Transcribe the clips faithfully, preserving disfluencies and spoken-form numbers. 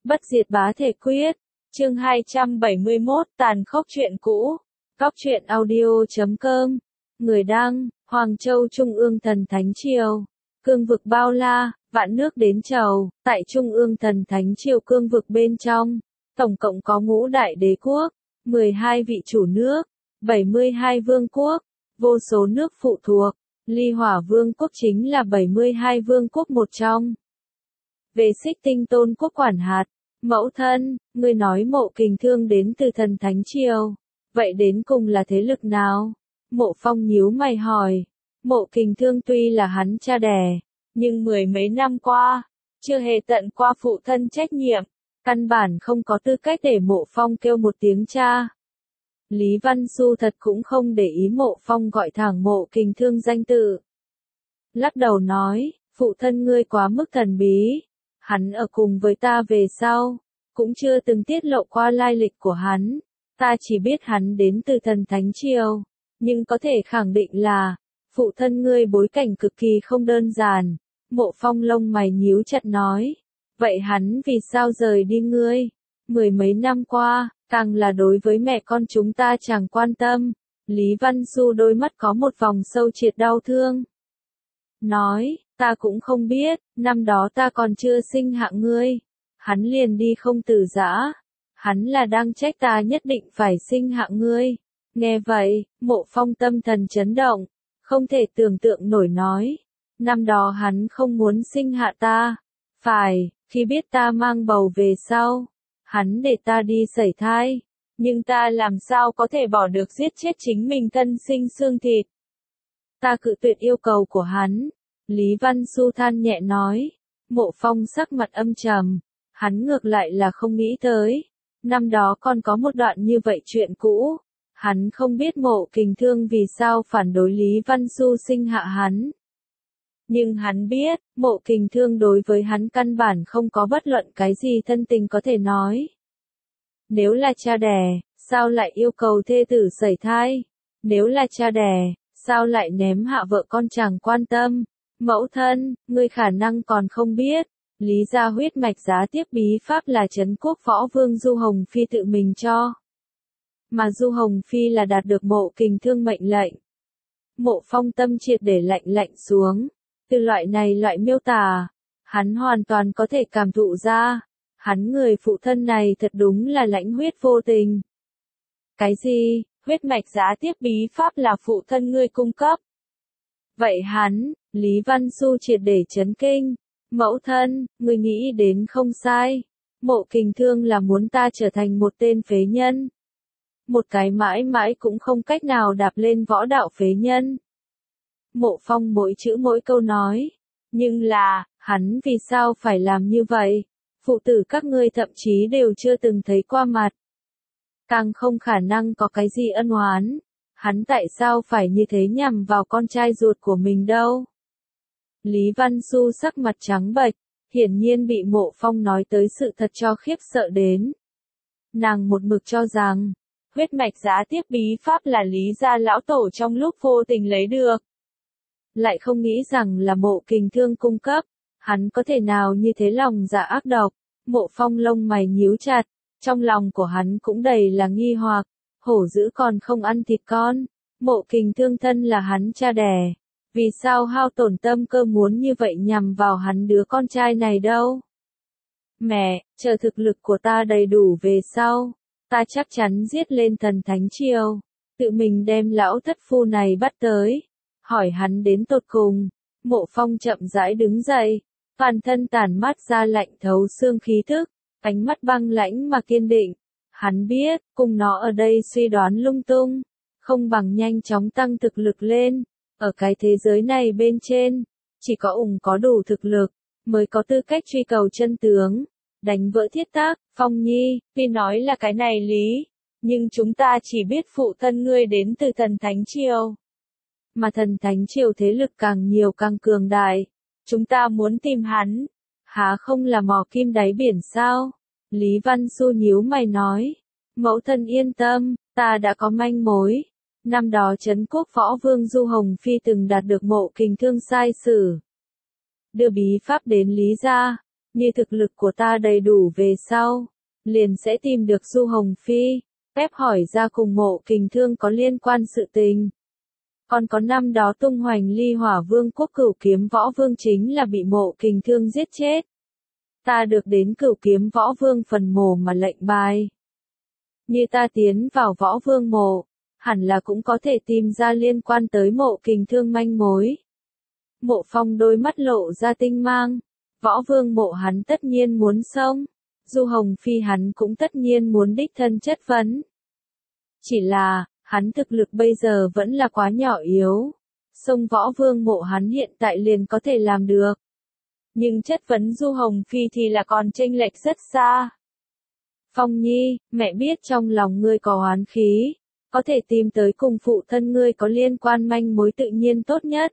Bất diệt bá thể quyết. Chương hai trăm bảy mươi mốt, tàn khốc chuyện cũ. Góc truyện audio chấm com. Người đăng, Hoàng Châu Trung ương Thần Thánh Triều. Cương vực bao la, vạn nước đến chầu, tại Trung ương Thần Thánh Triều cương vực bên trong, tổng cộng có ngũ đại đế quốc, mười hai vị chủ nước, bảy mươi hai vương quốc, vô số nước phụ thuộc. Ly Hỏa Vương quốc chính là bảy mươi hai vương quốc một trong. Về Xích Tinh Tôn quốc quản hạt, mẫu thân, ngươi nói Mộ Kình Thương đến từ Thần Thánh Triều, vậy đến cùng là thế lực nào? Mộ Phong nhíu mày hỏi. Mộ Kình Thương tuy là hắn cha đẻ, nhưng mười mấy năm qua, chưa hề tận qua phụ thân trách nhiệm, căn bản không có tư cách để Mộ Phong kêu một tiếng cha. Lý Văn Xu thật cũng không để ý Mộ Phong gọi thẳng Mộ Kình Thương danh tự. Lắc đầu nói, phụ thân ngươi quá mức thần bí, hắn ở cùng với ta về sau, cũng chưa từng tiết lộ qua lai lịch của hắn, ta chỉ biết hắn đến từ Thần Thánh Triều, nhưng có thể khẳng định là, phụ thân ngươi bối cảnh cực kỳ không đơn giản. Mộ Phong lông mày nhíu chặt nói, vậy hắn vì sao rời đi ngươi? Mười mấy năm qua, càng là đối với mẹ con chúng ta chẳng quan tâm. Lý Văn Xu đôi mắt có một vòng sâu triệt đau thương. Nói, ta cũng không biết, năm đó ta còn chưa sinh hạ ngươi. Hắn liền đi không từ giã. Hắn là đang trách ta nhất định phải sinh hạ ngươi. Nghe vậy, Mộ Phong tâm thần chấn động, không thể tưởng tượng nổi nói. Năm đó hắn không muốn sinh hạ ta. Phải, khi biết ta mang bầu về sau, hắn để ta đi sẩy thai. Nhưng ta làm sao có thể bỏ được giết chết chính mình thân sinh xương thịt. Ta cự tuyệt yêu cầu của hắn. Lý Văn Xu than nhẹ nói. Mộ Phong sắc mặt âm trầm. Hắn ngược lại là không nghĩ tới. Năm đó còn có một đoạn như vậy chuyện cũ. Hắn không biết Mộ Kình Thương vì sao phản đối Lý Văn Xu sinh hạ hắn. Nhưng hắn biết, Mộ Kình Thương đối với hắn căn bản không có bất luận cái gì thân tình có thể nói. Nếu là cha đẻ, sao lại yêu cầu thê tử sẩy thai? Nếu là cha đẻ, sao lại ném hạ vợ con chẳng quan tâm? Mẫu thân, ngươi khả năng còn không biết, Lý gia huyết mạch giá tiếp bí pháp là Trấn Quốc Võ Vương Du Hồng Phi tự mình cho. Mà Du Hồng Phi là đạt được Mộ Kình Thương mệnh lệnh. Mộ Phong tâm triệt để lạnh lạnh xuống. Từ loại này loại miêu tả, hắn hoàn toàn có thể cảm thụ ra. Hắn người phụ thân này thật đúng là lãnh huyết vô tình. Cái gì, huyết mạch giá tiếp bí pháp là phụ thân ngươi cung cấp? Vậy hắn, Lý Văn Xu triệt để chấn kinh. Mẫu thân, ngươi nghĩ đến không sai. Mộ Kình Thương là muốn ta trở thành một tên phế nhân. Một cái mãi mãi cũng không cách nào đạp lên võ đạo phế nhân. Mộ Phong mỗi chữ mỗi câu nói. Nhưng là, hắn vì sao phải làm như vậy? Phụ tử các ngươi thậm chí đều chưa từng thấy qua mặt. Càng không khả năng có cái gì ân oán. Hắn tại sao phải như thế nhằm vào con trai ruột của mình đâu? Lý Văn Xu sắc mặt trắng bệch, hiển nhiên bị Mộ Phong nói tới sự thật cho khiếp sợ đến. Nàng một mực cho rằng, huyết mạch giá tiếp bí pháp là Lý gia lão tổ trong lúc vô tình lấy được. Lại không nghĩ rằng là Mộ Kình Thương cung cấp, hắn có thể nào như thế lòng dạ ác độc. Mộ Phong lông mày nhíu chặt, trong lòng của hắn cũng đầy là nghi hoặc, hổ dữ còn không ăn thịt con, Mộ Kình Thương thân là hắn cha đẻ, vì sao hao tổn tâm cơ muốn như vậy nhằm vào hắn đứa con trai này đâu? Mẹ, chờ thực lực của ta đầy đủ về sau, ta chắc chắn giết lên Thần Thánh Triều, tự mình đem lão thất phu này bắt tới. Hỏi hắn đến tột cùng. Mộ Phong chậm rãi đứng dậy, toàn thân tản mát ra lạnh thấu xương khí thức, ánh mắt băng lãnh mà kiên định. Hắn biết, cùng nó ở đây suy đoán lung tung, không bằng nhanh chóng tăng thực lực lên. Ở cái thế giới này bên trên, chỉ có ủng có đủ thực lực, mới có tư cách truy cầu chân tướng. Đánh vỡ thiết tác, Phong Nhi, tuy nói là cái này lý, nhưng chúng ta chỉ biết phụ thân ngươi đến từ Thần Thánh Triều. Mà Thần Thánh Triều thế lực càng nhiều càng cường đại. Chúng ta muốn tìm hắn. Há không là mò kim đáy biển sao? Lý Văn Xu nhíu mày nói. Mẫu thân yên tâm, ta đã có manh mối. Năm đó Trấn Quốc Võ Vương Du Hồng Phi từng đạt được Mộ Kình Thương sai sử. Đưa bí pháp đến Lý gia. Như thực lực của ta đầy đủ về sau, liền sẽ tìm được Du Hồng Phi. Phép hỏi ra cùng Mộ Kình Thương có liên quan sự tình. Còn có năm đó tung hoành Ly Hỏa Vương quốc Cửu Kiếm Võ Vương chính là bị Mộ Kình Thương giết chết. Ta được đến Cửu Kiếm Võ Vương phần mộ mà lệnh bài. Như ta tiến vào Võ Vương mộ, hẳn là cũng có thể tìm ra liên quan tới Mộ Kình Thương manh mối. Mộ Phong đôi mắt lộ ra tinh mang. Võ Vương mộ hắn tất nhiên muốn xông. Du Hồng Phi hắn cũng tất nhiên muốn đích thân chất vấn. Chỉ là, hắn thực lực bây giờ vẫn là quá nhỏ yếu. Xông Võ Vương mộ hắn hiện tại liền có thể làm được. Nhưng chất vấn Du Hồng Phi thì là còn chênh lệch rất xa. Phong Nhi, mẹ biết trong lòng ngươi có oán khí, có thể tìm tới cùng phụ thân ngươi có liên quan manh mối tự nhiên tốt nhất.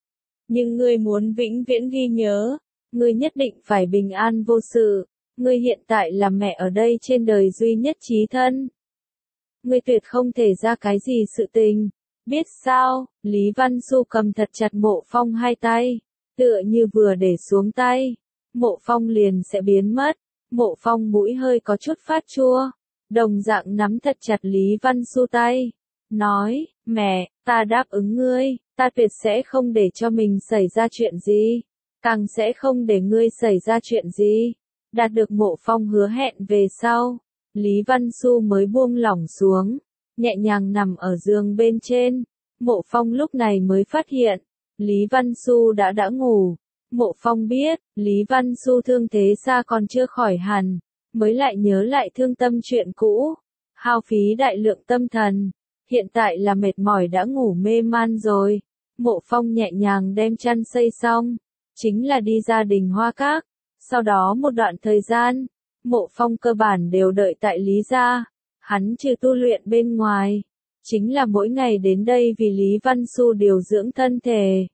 Nhưng ngươi muốn vĩnh viễn ghi nhớ, ngươi nhất định phải bình an vô sự, ngươi hiện tại là mẹ ở đây trên đời duy nhất chí thân. Ngươi tuyệt không thể ra cái gì sự tình, biết sao? Lý Văn Xu cầm thật chặt Mộ Phong hai tay, tựa như vừa để xuống tay, Mộ Phong liền sẽ biến mất. Mộ Phong mũi hơi có chút phát chua, đồng dạng nắm thật chặt Lý Văn Xu tay, nói, mẹ, ta đáp ứng ngươi, ta tuyệt sẽ không để cho mình xảy ra chuyện gì, càng sẽ không để ngươi xảy ra chuyện gì. Đạt được Mộ Phong hứa hẹn về sau, Lý Văn Xu mới buông lỏng xuống, nhẹ nhàng nằm ở giường bên trên. Mộ Phong lúc này mới phát hiện, Lý Văn Xu đã đã ngủ. Mộ Phong biết, Lý Văn Xu thương thế xa còn chưa khỏi hẳn, mới lại nhớ lại thương tâm chuyện cũ, hao phí đại lượng tâm thần, hiện tại là mệt mỏi đã ngủ mê man rồi. Mộ Phong nhẹ nhàng đem chăn xây xong, chính là đi ra Đình Hoa Các, sau đó một đoạn thời gian, Mộ Phong cơ bản đều đợi tại Lý gia, hắn trừ tu luyện bên ngoài, chính là mỗi ngày đến đây vì Lý Văn Xu điều dưỡng thân thể.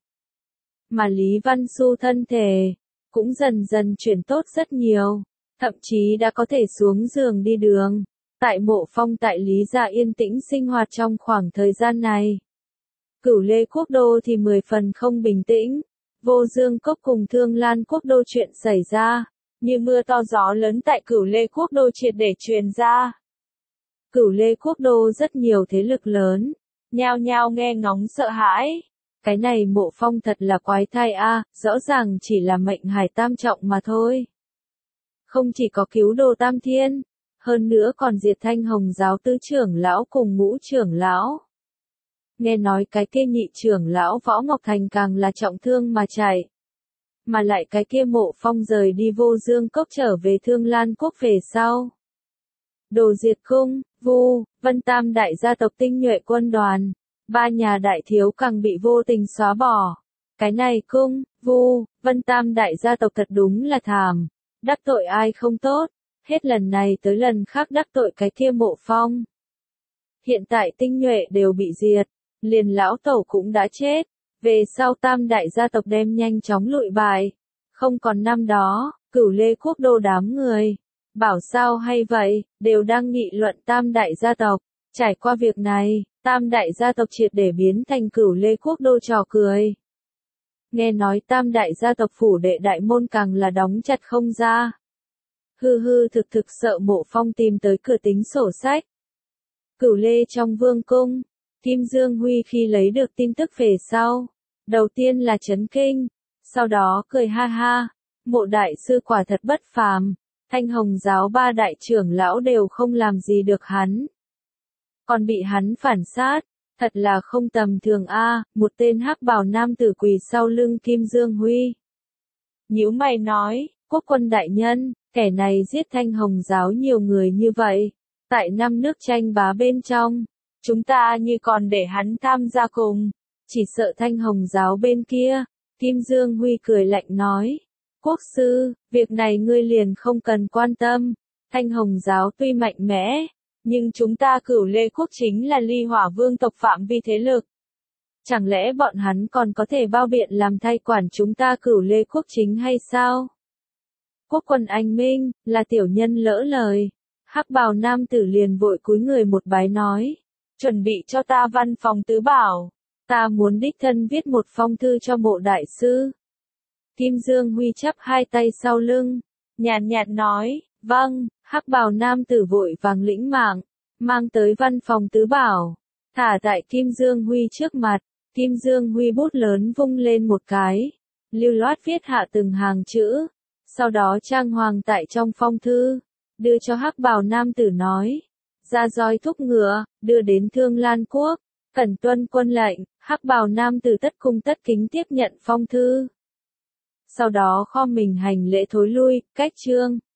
Mà Lý Văn Xu thân thể cũng dần dần chuyển tốt rất nhiều, thậm chí đã có thể xuống giường đi đường. Tại Mộ Phong tại Lý gia yên tĩnh sinh hoạt trong khoảng thời gian này, Cửu Lê Quốc đô thì mười phần không bình tĩnh. Vô Dương Cốc cùng Thương Lan Quốc đô chuyện xảy ra, như mưa to gió lớn tại Cửu Lê Quốc đô triệt để truyền ra. Cửu Lê Quốc đô rất nhiều thế lực lớn, nhao nhao nghe ngóng sợ hãi. Cái này Mộ Phong thật là quái thai a, rõ ràng chỉ là mệnh hải tam trọng mà thôi. Không chỉ có cứu đồ tam thiên, hơn nữa còn diệt Thanh Hồng giáo tứ trưởng lão cùng ngũ trưởng lão. Nghe nói cái kia nhị trưởng lão Võ Ngọc Thành càng là trọng thương mà chạy. Mà lại cái kia Mộ Phong rời đi Vô Dương Cốc trở về Thương Lan Quốc về sau. Đồ diệt cung, Vu, Vân Tam đại gia tộc tinh nhuệ quân đoàn. Ba nhà đại thiếu càng bị vô tình xóa bỏ. Cái này cung, Vu, Vân Tam đại gia tộc thật đúng là thảm. Đắc tội ai không tốt, hết lần này tới lần khác đắc tội cái kia Mộ Phong. Hiện tại tinh nhuệ đều bị diệt, liền lão tẩu cũng đã chết. Về sau Tam đại gia tộc đem nhanh chóng lụi bại. Không còn năm đó, Cửu Lê Quốc đô đám người. Bảo sao hay vậy, đều đang nghị luận Tam đại gia tộc. Trải qua việc này, Tam đại gia tộc triệt để biến thành Cửu Lê Quốc đô trò cười. Nghe nói Tam đại gia tộc phủ đệ đại môn càng là đóng chặt không ra. Hư hư thực thực sợ Mộ Phong tìm tới cửa tính sổ sách. Cửu Lê trong vương cung, Kim Dương Huy khi lấy được tin tức về sau, đầu tiên là chấn kinh, sau đó cười ha ha, Mộ đại sư quả thật bất phàm, Thanh Hồng giáo ba đại trưởng lão đều không làm gì được hắn. Còn bị hắn phản sát, thật là không tầm thường a, một tên hắc bào nam tử quỳ sau lưng Kim Dương Huy. Nhíu mày nói, quốc quân đại nhân, kẻ này giết Thanh Hồng giáo nhiều người như vậy, tại năm nước tranh bá bên trong, chúng ta như còn để hắn tham gia cùng, chỉ sợ Thanh Hồng giáo bên kia. Kim Dương Huy cười lạnh nói, quốc sư, việc này ngươi liền không cần quan tâm, Thanh Hồng giáo tuy mạnh mẽ, nhưng chúng ta Cửu Lê Quốc chính là Ly Hỏa Vương tộc phạm vi thế lực. Chẳng lẽ bọn hắn còn có thể bao biện làm thay quản chúng ta Cửu Lê Quốc chính hay sao? Quốc quân anh minh, là tiểu nhân lỡ lời. Hắc bào nam tử liền vội cúi người một bái nói, chuẩn bị cho ta văn phòng tứ bảo, ta muốn đích thân viết một phong thư cho Mộ đại sư. Kim Dương Huy chắp hai tay sau lưng, nhàn nhạt nói, vâng, hắc bào nam tử vội vàng lĩnh mạng, mang tới văn phòng tứ bảo, thả tại Kim Dương Huy trước mặt. Kim Dương Huy bút lớn vung lên một cái, lưu loát viết hạ từng hàng chữ, sau đó trang hoàng tại trong phong thư, đưa cho hắc bào nam tử nói, ra roi thúc ngựa, đưa đến Thương Lan Quốc, cẩn tuân quân lệnh. Hắc bào nam tử tất cung tất kính tiếp nhận phong thư. Sau đó khom mình hành lễ thối lui, cách trương.